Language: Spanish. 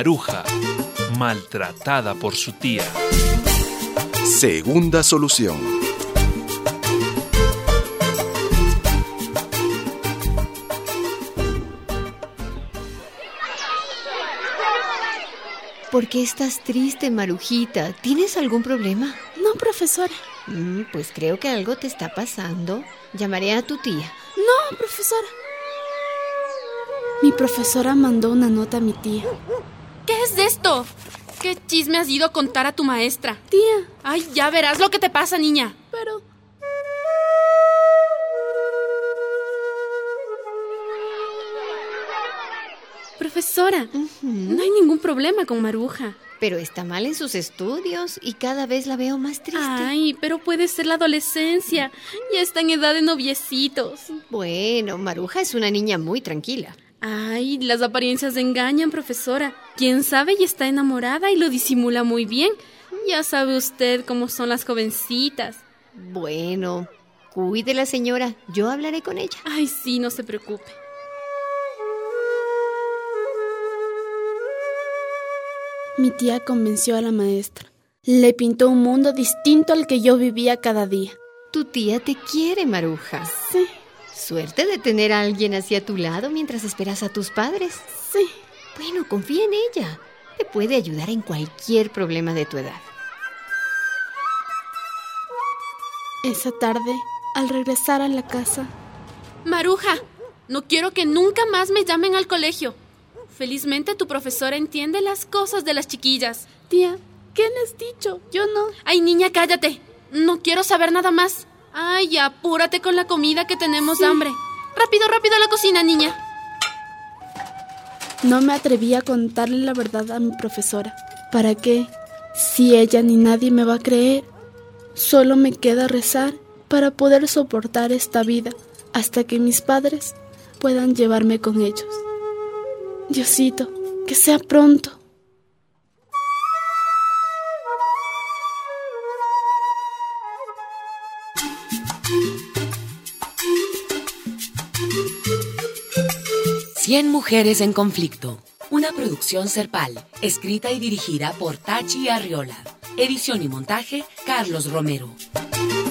Maruja, maltratada por su tía. Segunda solución. ¿Por qué estás triste, Marujita? ¿Tienes algún problema? No, profesora. Pues creo que algo te está pasando. Llamaré a tu tía. No, profesora. Mi profesora mandó una nota a mi tía. ¿Qué es esto? ¿Qué chisme has ido a contar a tu maestra? Tía. Ay, ya verás lo que te pasa, niña. Pero... Profesora, no hay ningún problema con Maruja. Pero está mal en sus estudios y cada vez la veo más triste. Ay, pero puede ser la adolescencia. Ya está en edad de noviecitos. Bueno, Maruja es una niña muy tranquila. Ay, las apariencias engañan, profesora. Quién sabe y está enamorada y lo disimula muy bien. Ya sabe usted cómo son las jovencitas. Bueno, cuídela, señora. Yo hablaré con ella. Ay, sí, no se preocupe. Mi tía convenció a la maestra. Le pintó un mundo distinto al que yo vivía cada día. Tu tía te quiere, Maruja. Sí. Suerte de tener a alguien así a tu lado mientras esperas a tus padres. Sí. Bueno, confía en ella. Te puede ayudar en cualquier problema de tu edad. Esa tarde, al regresar a la casa... Maruja, no quiero que nunca más me llamen al colegio. Felizmente tu profesora entiende las cosas de las chiquillas. Tía, ¿qué le has dicho? Yo no... Ay, niña, cállate. No quiero saber nada más. Ay, apúrate con la comida que tenemos hambre. Rápido, rápido a la cocina, niña. No me atreví a contarle la verdad a mi profesora. ¿Para qué? Si ella ni nadie me va a creer. Solo me queda rezar para poder soportar esta vida hasta que mis padres puedan llevarme con ellos. Diosito, que sea pronto. Cien mujeres en conflicto. Una producción Serpal, escrita y dirigida por Tachi Arriola. Edición y montaje, Carlos Romero.